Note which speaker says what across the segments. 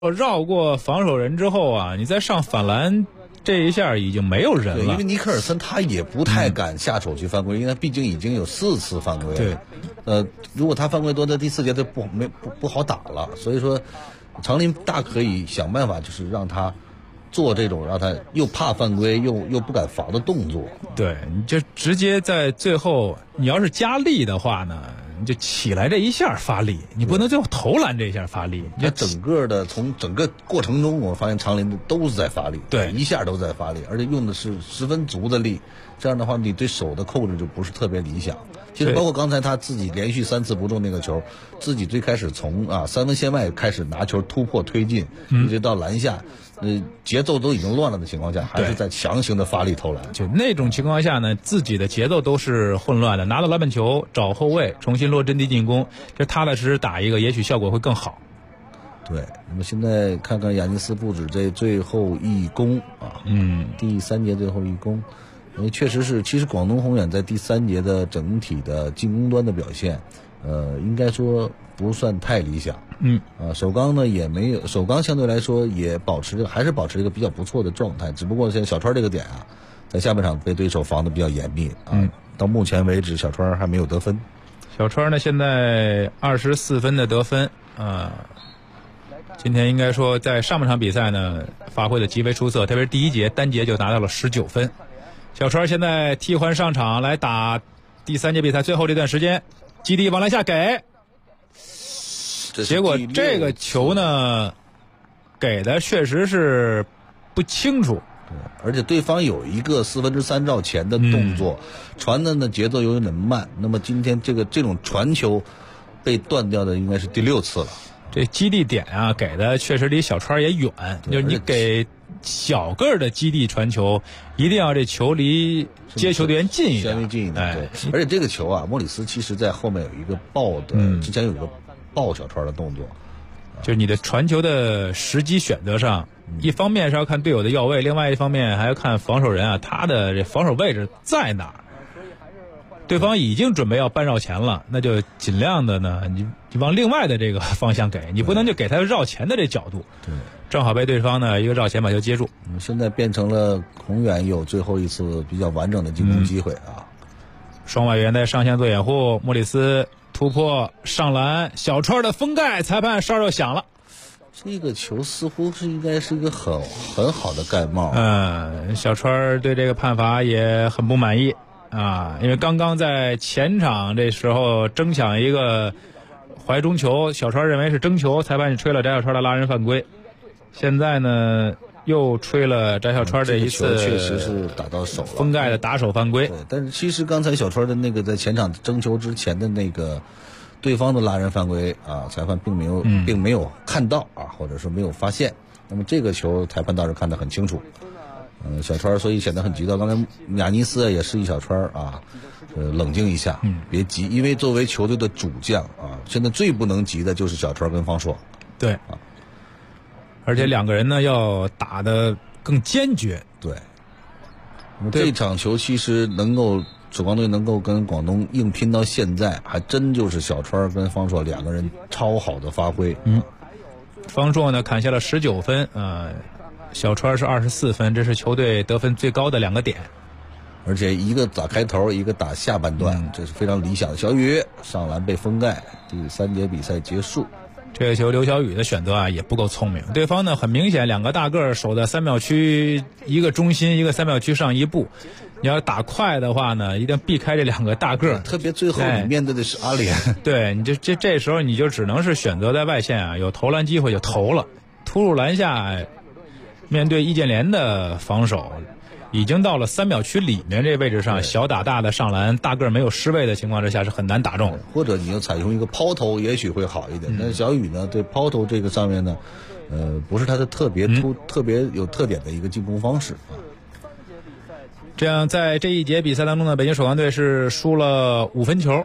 Speaker 1: 绕过防守人之后啊，你再上反篮这一下已经没有人了。
Speaker 2: 因为尼克尔森他也不太敢下手去犯规，因为他毕竟已经有4次犯规了。
Speaker 1: 对，
Speaker 2: 如果他犯规多，在第4节就不好打了。所以说，长林大可以想办法，就是让他做这种让他又怕犯规又不敢防的动作。
Speaker 1: 对，你就直接在最后，你要是加力的话呢，你就起来这一下发力，你不能最后投篮这一下发力。
Speaker 2: 他整个的从整个过程中，我发现长林都是在发力，
Speaker 1: 对，
Speaker 2: 一下都在发力，而且用的是十分足的力。这样的话，你对手的控制就不是特别理想。其实包括刚才他自己连续3次不中那个球，自己最开始从3分线外开始拿球突破推进，一直到篮下。节奏都已经乱了的情况下，还是在强行的发力投篮。
Speaker 1: 就那种情况下呢，自己的节奏都是混乱的，拿到篮板球找后卫，重新落阵地进攻，就踏踏实实打一个，也许效果会更好。
Speaker 2: 对，那么现在看看亚尼斯布置这最后一攻第3节最后一攻，因为确实是，其实广东宏远在第3节的整体的进攻端的表现，应该说不算太理想。首钢呢也没有，首钢相对来说也还是保持一个比较不错的状态，只不过现在小川这个点在下半场被对手防得比较严密到目前为止小川还没有得分。
Speaker 1: 小川呢现在24分的得分今天应该说在上半场比赛呢发挥的极为出色，特别是第1节单节就拿到了19分。小川现在替换上场来打第3节比赛最后这段时间，基地往篮下给，结果这个球呢给的确实是不清楚，
Speaker 2: 而且对方有一个3/4绕前的动作，传的呢节奏有点慢。那么今天这种传球被断掉的应该是第6次了。
Speaker 1: 这基地点给的确实离小川也远，就是你给小个的基地传球，一定要这球离接球队员近一点，
Speaker 2: 稍微近一点。对，而且这个球莫里斯其实在后面有一个抱的，之前有一个抱小川的动作。
Speaker 1: 就是你的传球的时机选择上，一方面是要看队友的要位，另外一方面还要看防守人他的这防守位置在哪儿。对方已经准备要半绕前了，那就尽量的呢，你往另外的这个方向给，你不能就给他绕前的这角度。
Speaker 2: 对，
Speaker 1: 正好被对方呢一个绕前把球接住。
Speaker 2: 现在变成了宏远有最后一次比较完整的进攻机会
Speaker 1: 双外援在上线做掩护，莫里斯突破上篮，小川的封盖，裁判哨又响了。
Speaker 2: 这个球似乎应该是一个很好的盖帽。
Speaker 1: 小川对这个判罚也很不满意因为刚刚在前场这时候争抢一个怀中球，小川认为是争球，裁判吹了翟小川的拉人犯规。现在呢又吹了翟小川这一次
Speaker 2: 确实是打到手了，
Speaker 1: 封盖的打手犯规。
Speaker 2: 对，但是其实刚才小川的那个在前场争球之前的那个对方的拉人犯规裁判并没有看到或者说没有发现。那么这个球裁判倒是看得很清楚。小川所以显得很急躁。刚才亚尼斯也示意小川冷静一下，别急，因为作为球队的主将现在最不能急的就是小川跟方硕。
Speaker 1: 对而且两个人呢要打得更坚决。
Speaker 2: 对，这场球其实首钢队能够跟广东硬拼到现在，还真就是小川跟方硕两个人超好的发挥。
Speaker 1: 方硕呢砍下了19分小川是24分，这是球队得分最高的2个点，
Speaker 2: 而且一个打开头，一个打下半段，这是非常理想的。小雨上篮被封盖，第3节比赛结束。
Speaker 1: 这个球刘晓宇的选择也不够聪明，对方呢很明显2个大个守在3秒区，一个中心，一个3秒区上一步。你要打快的话呢，一定避开这2个大个，
Speaker 2: 特别最后你面对的是阿联。
Speaker 1: 对，你这时候你就只能是选择在外线有投篮机会就投了，突入篮下。面对易建联的防守，已经到了3秒区里面这位置上，小打大的上篮，大个没有失位的情况之下是很难打中。
Speaker 2: 或者你要采用一个抛投，也许会好一点。但是小雨呢，对抛投这个上面呢，不是他的特别有特点的一个进攻方式
Speaker 1: 这样在这一节比赛当中呢，北京首钢队是输了5分球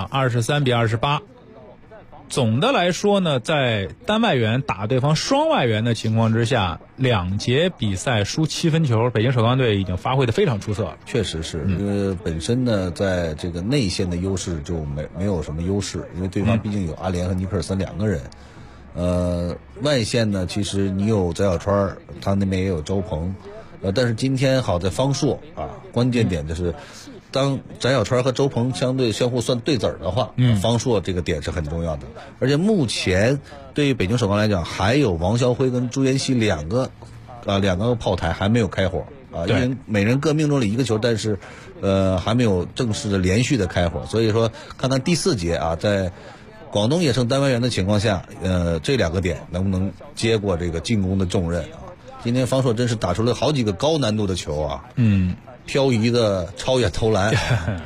Speaker 1: 23-28。总的来说呢，在单外援打对方双外援的情况之下，2节比赛输7分球，北京首钢队已经发挥得非常出色了。
Speaker 2: 确实是，因为本身呢，在这个内线的优势就没有什么优势，因为对方毕竟有阿联和尼克尔森2个人。 外线呢，其实你有翟小川，他那边也有周鹏，但是今天好在方硕啊，关键点就是，当翟小川和周鹏相互算对子儿的话，方硕这个点是很重要的。而且目前对于北京首钢来讲，还有王霄辉跟朱彦曦两个炮台还没有开火啊，因为每人各命中了一个球，但是还没有正式的连续的开火，所以说看看第4节啊，在广东也剩单外援的情况下，这2个点能不能接过这个进攻的重任啊？今天方硕真是打出了好几个高难度的球啊，漂移的超远投篮。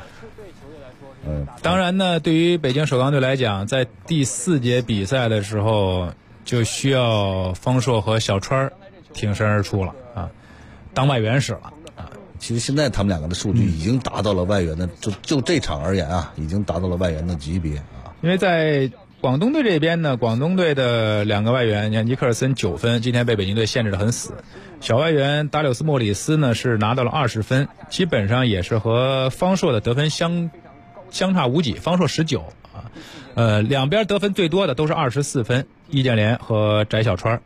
Speaker 1: 当然呢，对于北京首钢队来讲，在第4节比赛的时候，就需要方硕和小川挺身而出了啊，当外援使了啊。
Speaker 2: 其实现在他们2个的数据已经达到了外援的，就这场而言啊，已经达到了外援的级别。
Speaker 1: 因为在广东队这边呢，广东队的2个外援，你看尼克尔森9分，今天被北京队限制得很死。小外援达柳斯莫里斯呢是拿到了20分，基本上也是和方硕的得分相差无几，方硕19啊，两边得分最多的都是24分，易建联和翟小川。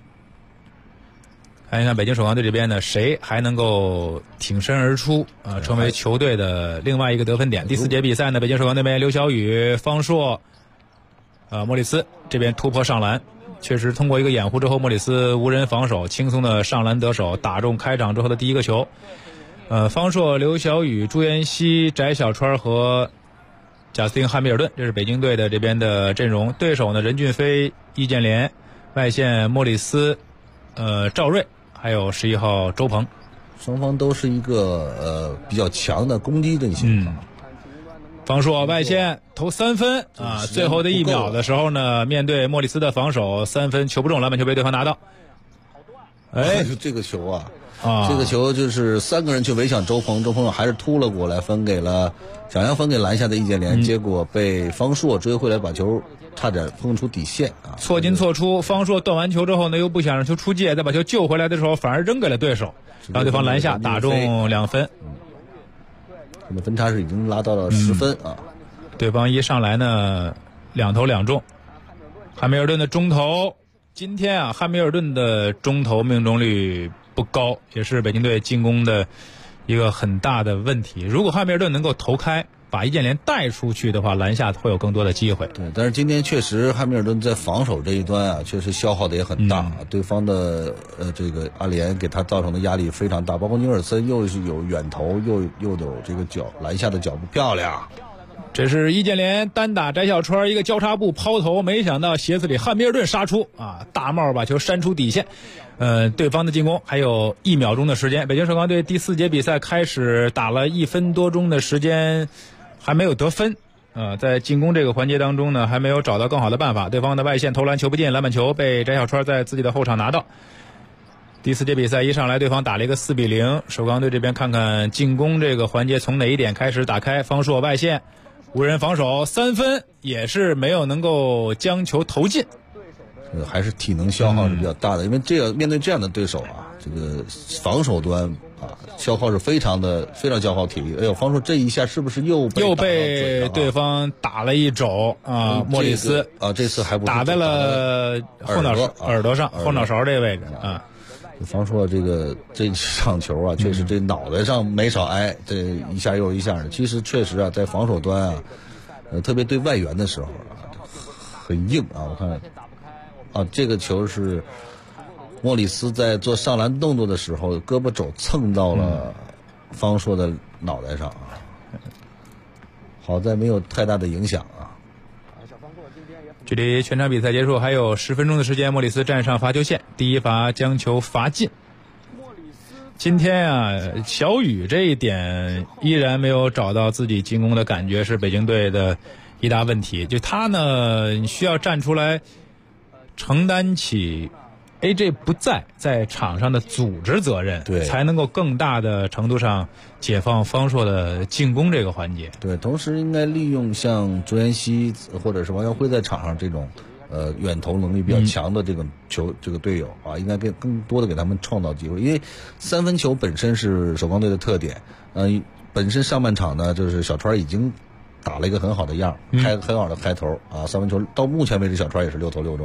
Speaker 1: 看一看北京首钢队这边呢，谁还能够挺身而出啊，成为球队的另外一个得分点。第4节比赛呢，北京首钢那边刘晓宇、方硕、莫里斯这边突破上篮，确实通过一个掩护之后，莫里斯无人防守，轻松的上篮得手，打中开场之后的第一个球。方硕、刘晓宇、朱彦曦、翟小川和贾斯汀·汉密尔顿，这是北京队的这边的阵容。对手呢，任骏飞、易建联，外线莫里斯、赵睿。还有11号周鹏，
Speaker 2: 双方都是一个比较强的攻击阵型。
Speaker 1: 方硕外线投3分啊，最后的1秒的时候呢，面对莫里斯的防守，3分球不中，篮板球被对方拿到。
Speaker 2: 这个球这个球就是3个人去围抢周鹏，周鹏还是突了过来，想要分给篮下的易建联，结果被方硕追回来，把球差点碰出底线啊！
Speaker 1: 错进错出，方硕断完球之后呢，又不想让球出界，再把球救回来的时候，反而扔给了对手，让对方篮下打中2分。
Speaker 2: 这个分差是已经拉到了10分啊！
Speaker 1: 对方一上来呢，2投2中。汉密尔顿的中投，今天啊，汉密尔顿的中投命中率不高，也是北京队进攻的一个很大的问题。如果汉密尔顿能够投开，把易建联带出去的话，篮下会有更多的机会。
Speaker 2: 对，但是今天确实汉密尔顿在防守这一端啊，确实消耗的也很大。对方的这个阿联给他造成的压力非常大，包括尼尔森又是有远投，又有这个篮下的脚步漂亮。
Speaker 1: 这是易建联单打翟小川一个交叉步抛投，没想到鞋子里汉密尔顿杀出啊，大帽把球扇出底线。对方的进攻还有1秒钟的时间，北京首钢队第4节比赛开始打了1分多钟的时间，还没有得分。在进攻这个环节当中呢，还没有找到更好的办法。对方的外线投篮球不进，篮板球被翟小川在自己的后场拿到。第4节比赛一上来，对方打了一个4-0。首钢队这边看看进攻这个环节从哪一点开始打开。方硕外线无人防守，3分也是没有能够将球投进。
Speaker 2: 还是体能消耗是比较大的，因为面对这样的对手啊，这个防守端啊消耗是非常消耗体力。哎呦，方硕这一下是不是又
Speaker 1: 被对方打了一肘啊？莫里斯
Speaker 2: 这次还不
Speaker 1: 打在了耳朵上后脑勺这个位置啊。
Speaker 2: 方硕这场球啊，确实这脑袋上没少挨，这一下又一下的。其实确实啊，在防守端啊，特别对外援的时候啊，很硬啊。我看这个球是莫里斯在做上篮动作的时候，胳膊肘蹭到了方硕的脑袋上啊，好在没有太大的影响啊。
Speaker 1: 距离全场比赛结束还有10分钟的时间，莫里斯站上罚球线，第一罚将球罚进。今天啊，小雨这一点依然没有找到自己进攻的感觉，是北京队的一大问题。就他呢，需要站出来承担起 AJ 不在场上的组织责任，
Speaker 2: 对，
Speaker 1: 才能够更大的程度上解放方硕的进攻这个环节。
Speaker 2: 对，同时应该利用像朱彦曦或者是王耀辉在场上这种远投能力比较强的这个队友啊，应该更多的给他们创造机会，因为3分球本身是首钢队的特点。本身上半场呢，就是小川已经打了一个很好的样，很好的开头啊，3分球到目前为止小川也是6投6中。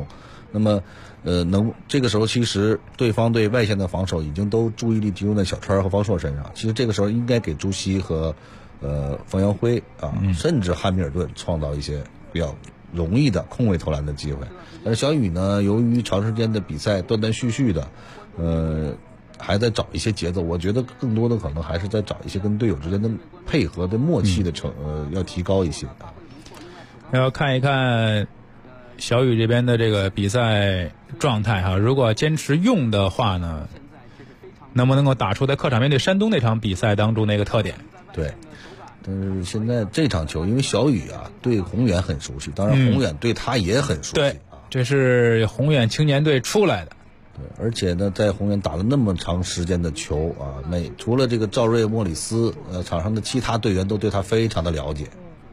Speaker 2: 那么这个时候其实对方对外线的防守已经都注意力集中在小川和方硕身上，其实这个时候应该给朱熹和冯阳辉啊，甚至汉密尔顿创造一些比较容易的空位投篮的机会。但是小雨呢，由于长时间的比赛断断续续的，还在找一些节奏，我觉得更多的可能还是在找一些跟队友之间的配合的默契的要提高一些。
Speaker 1: 要看一看小雨这边的这个比赛状态哈，如果坚持用的话呢，能不能够打出在客场面对山东那场比赛当中那个特点？
Speaker 2: 对，但是现在这场球，因为小雨啊对宏远很熟悉，当然宏远对他也很熟悉。
Speaker 1: 对，这是宏远青年队出来的。
Speaker 2: 对，而且呢，在宏远打了那么长时间的球啊，除了这个赵睿、莫里斯，场上的其他队员都对他非常的了解。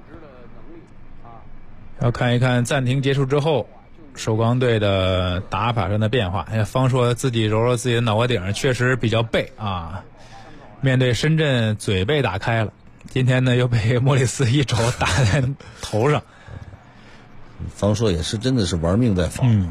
Speaker 1: 要看一看暂停结束之后首钢队的打法上的变化。方硕自己揉揉自己的脑瓜顶，确实比较背啊，面对深圳嘴被打开了，今天呢又被莫里斯一肘打在头上。
Speaker 2: 方硕也是真的是玩命在防。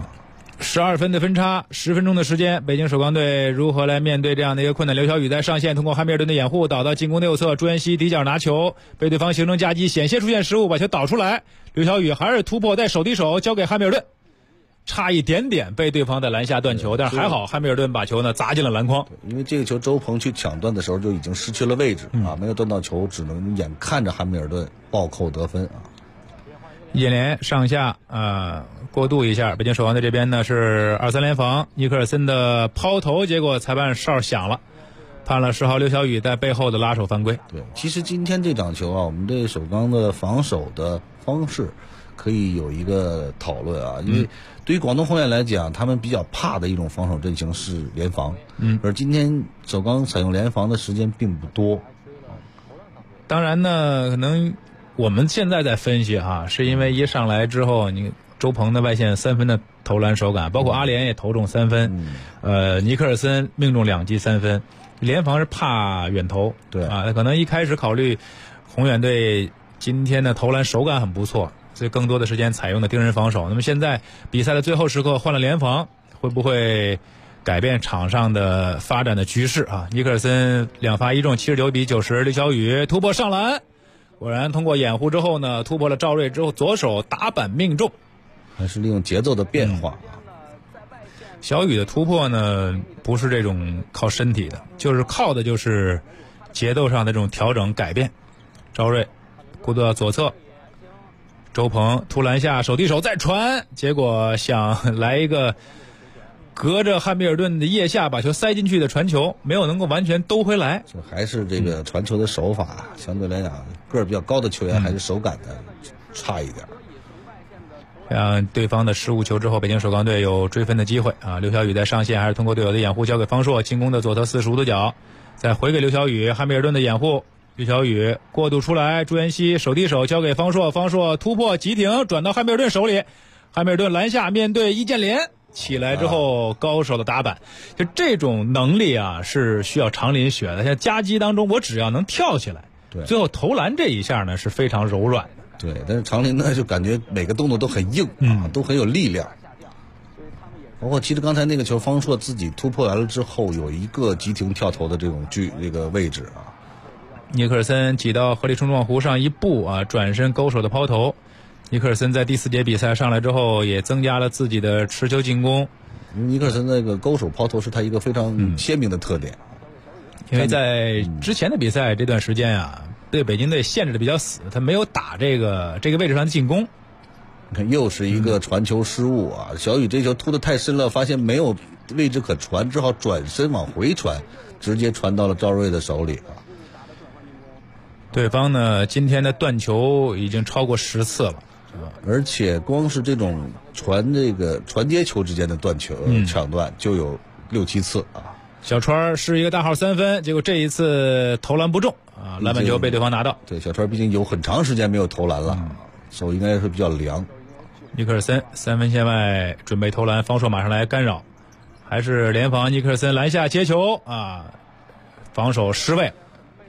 Speaker 1: 12分的分差，10分钟的时间，北京首钢队如何来面对这样的一个困难？刘晓宇在上线通过汉密尔顿的掩护导到进攻的右侧，朱彦西底角拿球，被对方形成夹击，险些出现失误，把球导出来。刘晓宇还是突破带手递手交给汉密尔顿，差一点点被对方的篮下断球，但是还好汉密尔顿把球呢砸进了篮筐。
Speaker 2: 因为这个球周鹏去抢断的时候就已经失去了位置啊，没有断到球，只能眼看着汉密尔顿暴扣得分啊。
Speaker 1: 叶联上下过渡一下，北京首钢队这边呢是2-3联防，尼克尔森的抛投，结果裁判哨响了，判了10号刘晓宇在背后的拉手犯规。
Speaker 2: 对，其实今天这场球啊，我们对首钢的防守的方式可以有一个讨论啊，因为对于广东宏远来讲，他们比较怕的一种防守阵型是联防，而今天首钢采用联防的时间并不多。
Speaker 1: 当然呢，可能我们现在在分析哈，是因为一上来之后，你周鹏的外线3分的投篮手感，包括阿联也投中3分，尼克尔森命中2记3分，联防是怕远投，
Speaker 2: 对
Speaker 1: 啊，可能一开始考虑宏远队今天的投篮手感很不错，所以更多的时间采用的盯人防守。那么现在比赛的最后时刻换了联防，会不会改变场上的发展的局势啊？尼克尔森2发1中，79比90，刘晓宇突破上篮。果然通过掩护之后呢，突破了赵睿之后，左手打板命中，
Speaker 2: 还是利用节奏的变化。
Speaker 1: 小雨的突破呢，不是这种靠身体的，就是节奏上的这种调整改变。赵睿过渡到左侧，周鹏突篮下手递手再传，结果想来一个隔着汉密尔顿的腋下把球塞进去的传球，没有能够完全兜回来。
Speaker 2: 就还是这个传球的手法，相对来讲个儿比较高的球员还是手感的差一点。
Speaker 1: 让对方的失误球之后，北京首钢队有追分的机会啊！刘晓宇在上线还是通过队友的掩护交给方硕，进攻的左侧45度角，再回给刘晓宇，汉密尔顿的掩护，刘晓宇过渡出来，朱彦西手递手交给方硕，方硕突破急停转到汉密尔顿手里，汉密尔顿篮下面对易建联起来之后高手的打板，就这种能力啊是需要常林学的。像夹击当中，我只要能跳起来，
Speaker 2: 对，
Speaker 1: 最后投篮这一下呢是非常柔软的。
Speaker 2: 对，但是常林呢就感觉每个动作都很硬啊，都很有力量。包括其实刚才那个球，方硕自己突破完了之后，有一个急停跳投的这个位置啊。
Speaker 1: 尼克尔森挤到合理冲撞弧上一步啊，转身勾手的抛投。尼克尔森在第4节比赛上来之后，也增加了自己的持球进攻。
Speaker 2: 尼克尔森那个勾手抛投是他一个非常鲜明的特点。
Speaker 1: 因为在之前的比赛这段时间啊，对北京队限制的比较死，他没有打这个位置上的进攻。
Speaker 2: 你看，又是一个传球失误啊！小雨这球突得太深了，发现没有位置可传，只好转身往回传，直接传到了赵睿的手里啊。
Speaker 1: 对方呢，今天的断球已经超过10次了，
Speaker 2: 而且光是这种传接球之间的断球抢断就有6、7次啊。
Speaker 1: 小川是一个大号3分，结果这一次投篮不中啊，篮板球被对方拿到。
Speaker 2: 对，小川毕竟有很长时间没有投篮了，手应该是比较凉。
Speaker 1: 尼克尔森3分线外准备投篮，方硕马上来干扰，还是联防。尼克尔森篮下接球啊，防守失位。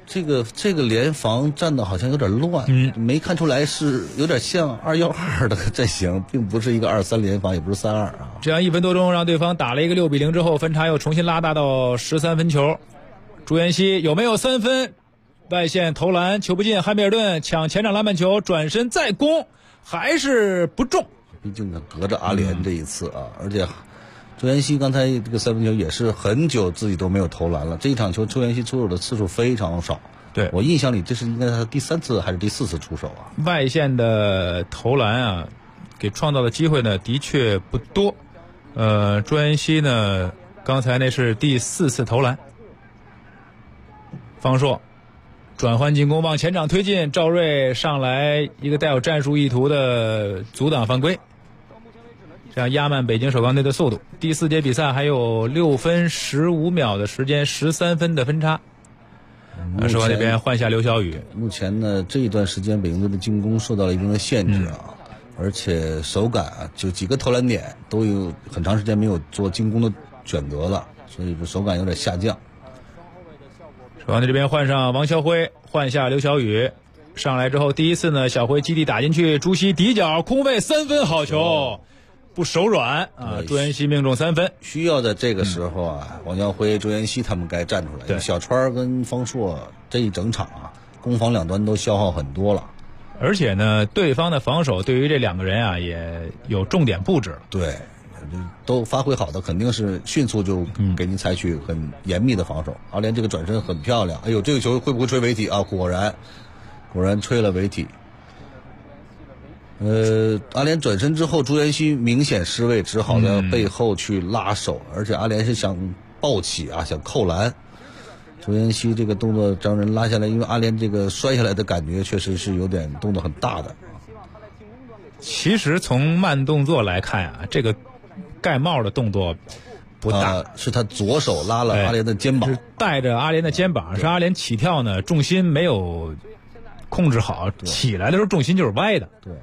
Speaker 2: 这个联防站的好像有点乱，没看出来是有点像2-1-2的阵型，并不是一个2-3联防，也不是3-2啊。
Speaker 1: 这样1分多钟让对方打了一个6-0之后，分差又重新拉大到13分球。朱彦曦有没有3分？外线投篮球不进，汉密尔顿抢前场篮板球，转身再攻，还是不中。
Speaker 2: 毕竟隔着阿联这一次啊，而且朱彦曦刚才这个3分球也是很久自己都没有投篮了。这一场球朱彦曦出手的次数非常少，
Speaker 1: 对，我
Speaker 2: 印象里这是应该是他第3次还是第4次出手啊。
Speaker 1: 外线的投篮啊，给创造的机会呢的确不多。朱彦曦呢刚才那是第4次投篮。方硕转换进攻往前场推进，赵睿上来一个带有战术意图的阻挡犯规，这样压慢北京首钢队的速度。第4节比赛还有6分15秒的时间，13分的分差。首钢那边换下刘晓宇。
Speaker 2: 目前呢这一段时间北京队的进攻受到了一定的限制啊，而且手感啊就几个投篮点都有很长时间没有做进攻的选择了，所以这手感有点下降。
Speaker 1: 首钢队这边换上王肖辉，换下刘晓宇，上来之后第一次呢小辉基地打进去，朱熹底角空位3分，好球，不手软啊！朱彦曦命中3分。
Speaker 2: 需要在这个时候啊，王耀辉、朱彦曦他们该站出来。小川跟方硕这一整场啊，攻防两端都消耗很多了。
Speaker 1: 而且呢，对方的防守对于这2个人啊也有重点布置。
Speaker 2: 对，都发挥好的肯定是迅速就给你采取很严密的防守。阿联这个转身很漂亮，哎呦，这个球会不会吹违体啊？果然吹了违体。阿联转身之后，朱彦曦明显失位，只好在背后去拉手，而且阿联是想抱起啊，想扣篮。朱彦曦这个动作将人拉下来，因为阿联这个摔下来的感觉确实是有点动作很大的。
Speaker 1: 其实从慢动作来看啊，这个盖帽的动作不大，
Speaker 2: 是他左手拉了阿联的肩膀，
Speaker 1: 是带着阿联的肩膀，是阿联起跳呢重心没有控制好，起来的时候重心就是歪的。
Speaker 2: 对。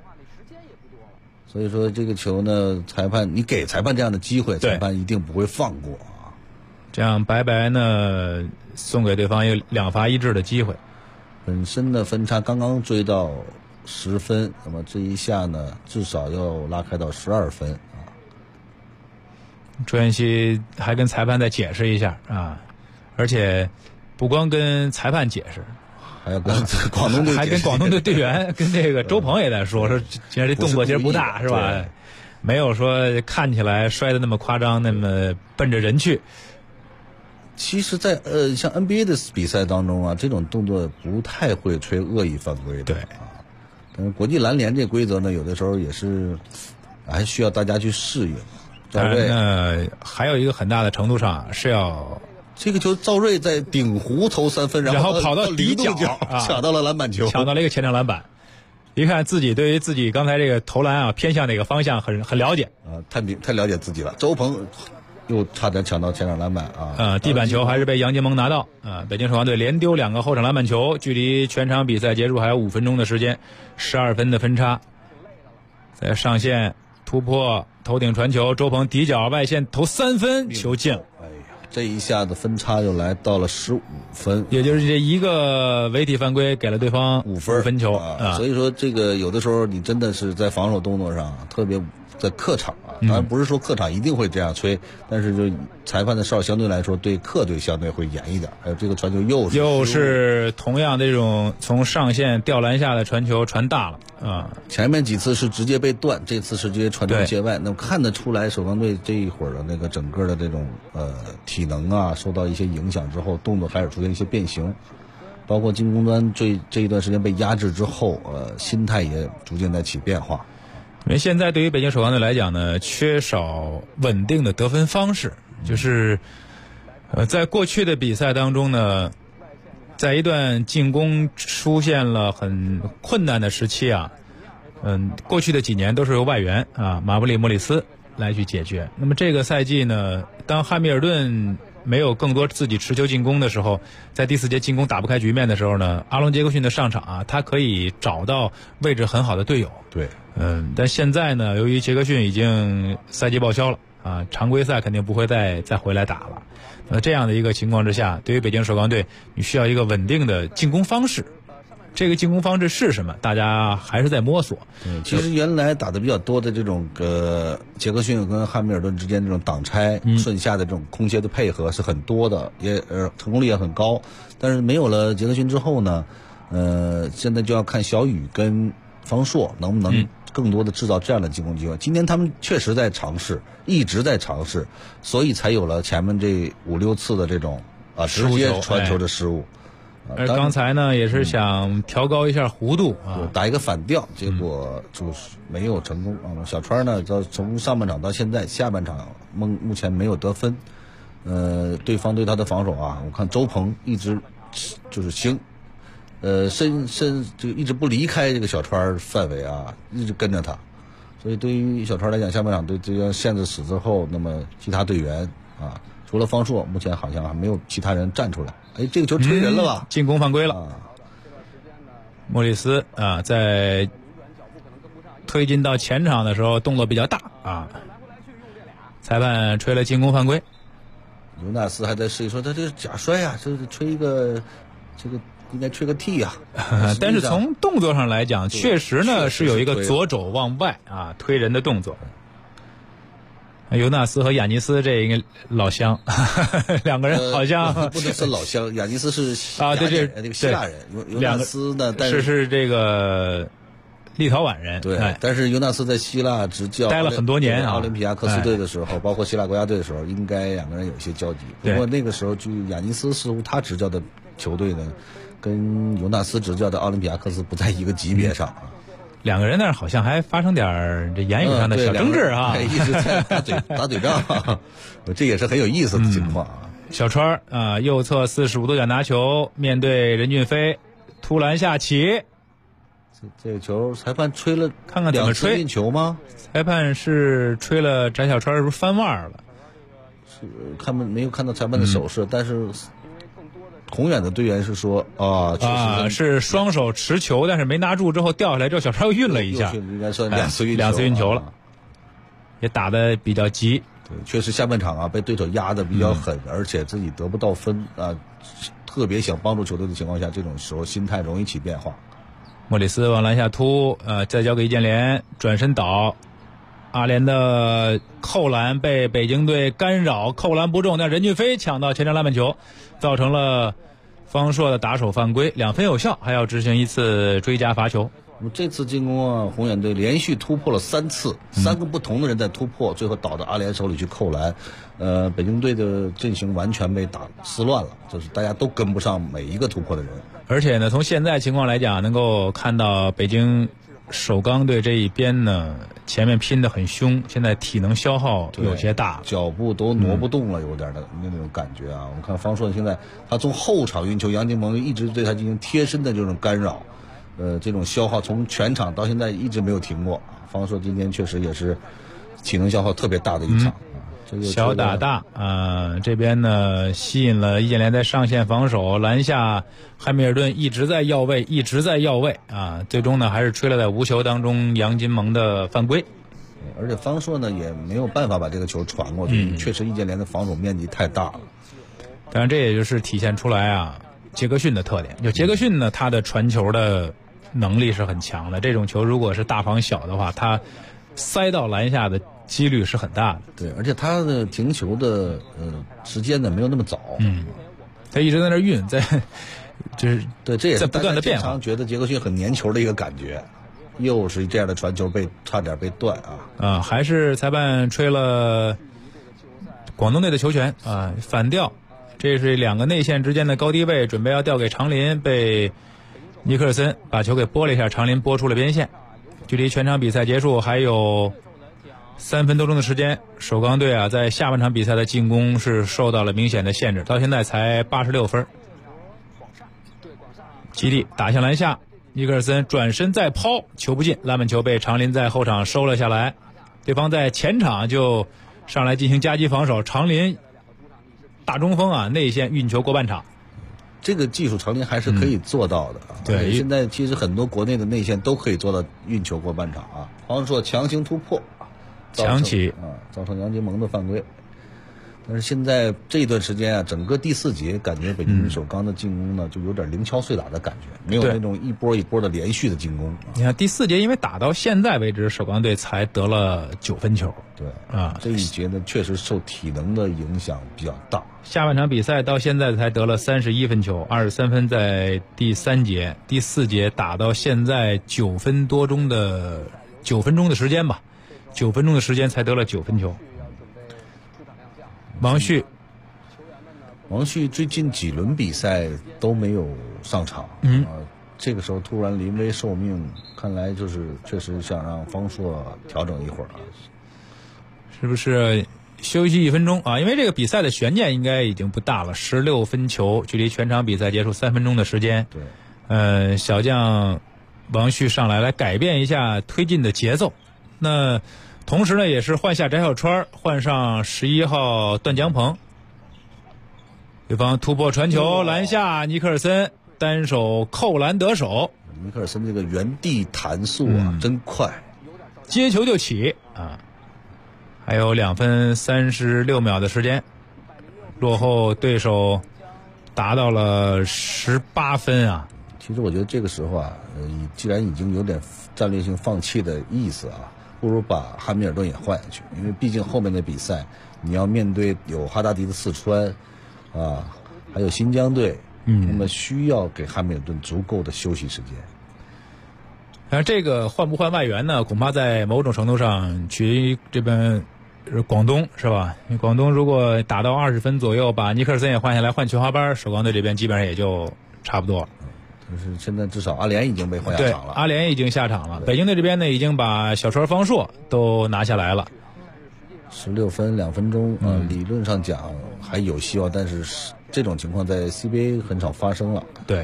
Speaker 2: 所以说这个球呢，你给裁判这样的机会，裁判一定不会放过啊。
Speaker 1: 这样白白呢送给对方一个2罚1掷的机会。
Speaker 2: 本身的分差刚刚追到10分，那么这一下呢至少要拉开到12分啊。
Speaker 1: 朱彦曦还跟裁判再解释一下啊，而且不光跟裁判解释，
Speaker 2: 还要跟广东队
Speaker 1: 还跟广东队队员跟这个周鹏也在说其实这动作其实不大，是吧？没有说看起来摔得那么夸张，那么奔着人去。
Speaker 2: 其实在像 NBA 的比赛当中啊，这种动作不太会吹恶意犯规的。
Speaker 1: 对
Speaker 2: 啊，但是国际篮联这规则呢，有的时候也是还需要大家去适应。
Speaker 1: 当然呢，还有一个很大的程度上是要
Speaker 2: 这个球，赵睿在顶弧投3分，然后
Speaker 1: 跑到底角
Speaker 2: 抢到了篮板球，
Speaker 1: 抢到了一个前场篮板。一看自己对于自己刚才这个投篮啊偏向哪个方向很了解
Speaker 2: 啊，太了解自己了。周鹏又差点抢到前场篮板啊！
Speaker 1: 地板球还是被杨金蒙拿到啊！北京首钢队连丢2个后场篮板球，距离全场比赛结束还有5分钟的时间，12分的分差。在上线突破头顶传球，周鹏底角外线投3分，球进了。
Speaker 2: 哎呀，这一下子分差又来到了15分，
Speaker 1: 也就是这一个违体犯规给了对方5分球
Speaker 2: 啊！所以说这个有的时候你真的是在防守动作上，特别在客场啊，当然不是说客场一定会这样吹，但是就裁判的哨相对来说对客队相对会严一点。还有这个传球又
Speaker 1: 是同样这种从上线吊篮下的传球传大了啊！
Speaker 2: 前面几次是直接被断，这次是直接传中界外，那么看得出来首钢队这一会儿的那个整个的这种体能啊受到一些影响之后，动作开始出现一些变形，包括进攻端这一段时间被压制之后，心态也逐渐在起变化。
Speaker 1: 因为现在对于北京首钢队来讲呢，缺少稳定的得分方式，就是在过去的比赛当中呢，在一段进攻出现了很困难的时期啊，过去的几年都是由外援啊马布里莫里斯来去解决。那么这个赛季呢，当汉密尔顿没有更多自己持球进攻的时候，在第4节进攻打不开局面的时候呢，阿隆杰克逊的上场啊，他可以找到位置很好的队友。
Speaker 2: 对，
Speaker 1: 但现在呢，由于杰克逊已经赛季报销了啊，常规赛肯定不会再回来打了。这样的一个情况之下，对于北京首钢队，你需要一个稳定的进攻方式。这个进攻方式是什么？大家还是在摸索。
Speaker 2: 其实原来打的比较多的这种杰克逊跟汉密尔顿之间这种挡拆、顺下的这种空切的配合是很多的，也成功率也很高。但是没有了杰克逊之后呢，现在就要看小雨跟方硕能不能更多的制造这样的进攻机会。今天他们确实在尝试，一直在尝试，所以才有了前面这5-6次的这种直接传球的失误。
Speaker 1: 而刚才呢，也是想调高一下弧度啊，
Speaker 2: 打一个反调，结果就是没有成功啊。小川呢，从上半场到现在下半场目前没有得分，对方对他的防守啊，我看周鹏一直就是就一直不离开这个小川范围啊，一直跟着他，所以对于小川来讲，下半场对这个限制死之后，那么其他队员啊，除了方硕，目前好像还没有其他人站出来。哎，这个球吹人了吧？
Speaker 1: 进攻犯规了。莫里斯啊，在推进到前场的时候动作比较大啊，裁判吹了进攻犯规。
Speaker 2: 尤纳斯还在示意说他这是假摔啊，这是吹一个这个应该吹个 T 啊。
Speaker 1: 但是从动作上来讲，确实呢是有一个左肘往外啊推人的动作。尤纳斯和雅尼斯这个老乡，两个人好像
Speaker 2: 不能是老乡。雅尼斯是
Speaker 1: 对
Speaker 2: 这个希腊人，尤纳斯呢，但
Speaker 1: 是这个立陶宛人。
Speaker 2: 对，但是尤纳斯在希腊执教
Speaker 1: 待了很多年啊。
Speaker 2: 奥林匹亚克斯队的时候，包括希腊国家队的时候，应该两个人有些交集。不过那个时候，据雅尼斯似乎他执教的球队呢，跟尤纳斯执教的奥林匹亚克斯不在一个级别上。
Speaker 1: 两个人那儿好像还发生点这言语上的小争执啊，
Speaker 2: 一直在打嘴仗，这也是很有意思的情况啊。
Speaker 1: 小川啊，右侧45度角拿球，面对任骏飞，突篮下起。
Speaker 2: 这个球裁判吹了，
Speaker 1: 看看怎么吹
Speaker 2: 运球吗？
Speaker 1: 裁判是吹了翟小川是不是翻腕了？
Speaker 2: 是没有看到裁判的手势，但是。宏远的队员是说
Speaker 1: 是双手持球，但是没拿住之后掉下来之后，小川又运了一下，
Speaker 2: 应该算2次
Speaker 1: 运球了，也打得比较急。
Speaker 2: 对，确实下半场啊被对手压得比较狠，而且自己得不到分啊，特别想帮助球队的情况下，这种时候心态容易起变化。
Speaker 1: 莫里斯往篮下突，再交给易建联，转身倒。阿联的扣篮被北京队干扰，扣篮不中，但任骏飞抢到前场篮板球，造成了方硕的打手犯规，2分有效，还要执行1次追加罚球。
Speaker 2: 这次进攻啊，宏远队连续突破了3次，3个不同的人在突破，最后倒到阿联手里去扣篮。北京队的阵型完全被打撕乱了，就是大家都跟不上每一个突破的人。
Speaker 1: 而且呢，从现在情况来讲，能够看到北京首钢队这一边呢，前面拼得很凶，现在体能消耗有些大，
Speaker 2: 脚步都挪不动了，有点的那种感觉啊。我们看方硕现在他从后场运球，杨金鹏一直对他进行贴身的这种干扰，这种消耗从全场到现在一直没有停过。方硕今天确实也是体能消耗特别大的一场。
Speaker 1: 小打大这边呢吸引了易建联在上线防守，篮下汉密尔顿一直在要位啊，最终呢还是吹了在无球当中杨金蒙的犯规。
Speaker 2: 而且方硕呢也没有办法把这个球传过去，确实易建联的防守面积太大了。
Speaker 1: 当然这也就是体现出来啊杰克逊的特点，就杰克逊呢他的传球的能力是很强的，这种球如果是大防小的话，他塞到篮下的几率是很大的。
Speaker 2: 对，而且他的停球的时间呢没有那么早，
Speaker 1: 他一直在那运，就是
Speaker 2: 对，这也是
Speaker 1: 在不断的变化。
Speaker 2: 经常觉得杰克逊很粘球的一个感觉，又是这样的传球差点被断啊！
Speaker 1: 还是裁判吹了广东队的球权啊，反调。这是2个内线之间的高低位，准备要调给长林，被尼克尔森把球给拨了一下，长林拨出了边线。距离全场比赛结束还有3分多钟的时间，首钢队啊在下半场比赛的进攻是受到了明显的限制，到现在才86分。基地打向篮下，尼克尔森转身再抛，球不进，篮板球被长林在后场收了下来。对方在前场就上来进行夹击防守，长林大中锋啊内线运球过半场。
Speaker 2: 这个技术长林还是可以做到的。
Speaker 1: 对，
Speaker 2: 现在其实很多国内的内线都可以做到运球过半场啊。方硕强行突破，
Speaker 1: 强起
Speaker 2: 造成杨杰蒙的犯规。但是现在这段时间啊，整个第4节感觉北京首钢的进攻呢，就有点零敲碎打的感觉，没有那种一波一波的连续的进攻。
Speaker 1: 你看第4节，因为打到现在为止，首钢队才得了9分球。
Speaker 2: 对这一节呢，确实受体能的影响比较大。
Speaker 1: 下半场比赛到现在才得了31分球，23分在第3节，第4节打到现在9分钟的时间吧，9分钟的时间才得了9分球。王旭最近几轮比赛都没有上场，这个时候突然临危受命，看来就是确实想让方硕调整一会儿啊，是不是休息1分钟啊？因为这个比赛的悬念应该已经不大了，16分球，距离全场比赛结束3分钟的时间。对，小将王旭上来改变一下推进的节奏。那同时呢，也是换下翟小川，换上11号段江鹏。对方突破传球，篮下尼克尔森单手扣篮得手。尼克尔森这个原地弹速真快，接球就起啊！还有2分36秒的时间，落后对手达到了18分啊！其实我觉得这个时候啊，既然已经有点战略性放弃的意思啊，不如把汉密尔顿也换下去，因为毕竟后面的比赛你要面对有哈达迪的四川啊，还有新疆队，那么需要给汉密尔顿足够的休息时间。然后这个换不换外援呢？恐怕在某种程度上取这边广东是吧？因为广东如果打到20分左右，把尼克尔森也换下来换球花班，首钢队这边基本上也就差不多了。就是现在至少阿联已经被换下场了，阿联已经下场了。北京队这边呢，已经把小川方硕都拿下来了。16分2分钟理论上讲还有希望，但是这种情况在 CBA 很少发生了。对，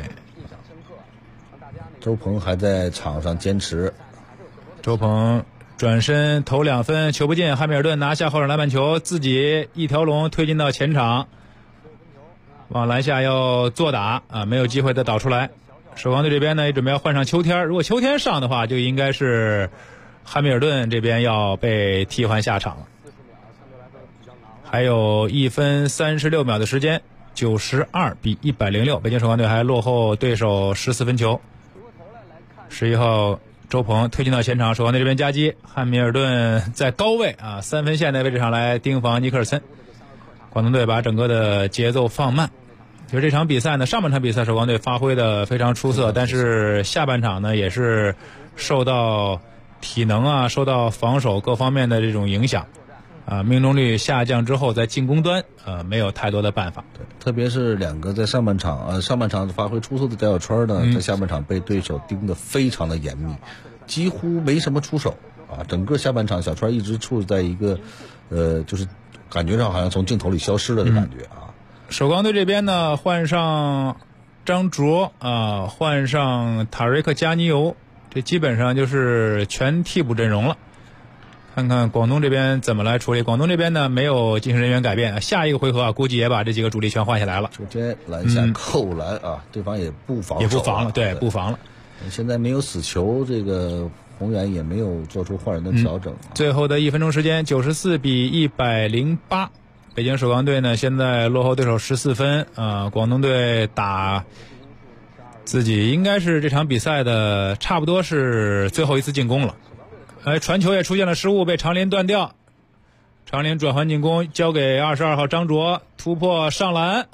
Speaker 1: 周鹏还在场上坚持。周鹏转身投2分，球不进，汉密尔顿拿下后场篮板球，自己一条龙推进到前场，往篮下要做打没有机会再导出来。首钢队这边呢也准备要换上秋天，如果秋天上的话，就应该是汉密尔顿这边要被替换下场了。还有1分36秒的时间，92比106，北京首钢队还落后对手14分球。11号周鹏推进到前场，首钢队这边夹击，汉密尔顿在高位3分线的位置上来盯防尼克尔森。广东队把整个的节奏放慢。其实这场比赛呢，上半场比赛首钢队发挥的非常出色，但是下半场呢也是受到体能受到防守各方面的这种影响命中率下降之后，在进攻端没有太多的办法。对，特别是2个在上半场发挥出色的翟小川呢，在下半场被对手盯得非常的严密，几乎没什么出手整个下半场小川一直处在一个就是感觉上好像从镜头里消失了的感觉首钢队这边呢，换上张卓换上塔瑞克加尼尤，这基本上就是全替补阵容了。看看广东这边怎么来处理。广东这边呢没有进行人员改变，下一个回合估计也把这几个主力全换下来了。首先篮下扣篮对方也不防了，对，不防了。现在没有死球，这个宏远也没有做出换人的调整。最后的1分钟时间，94比108。北京首钢队呢，现在落后对手14分广东队打自己应该是这场比赛的差不多是最后一次进攻了。传球也出现了失误，被长林断掉。长林转换进攻，交给22号张卓，突破上篮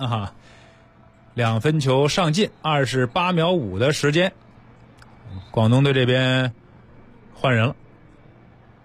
Speaker 1: 2分球上进，28秒5的时间。广东队这边换人了。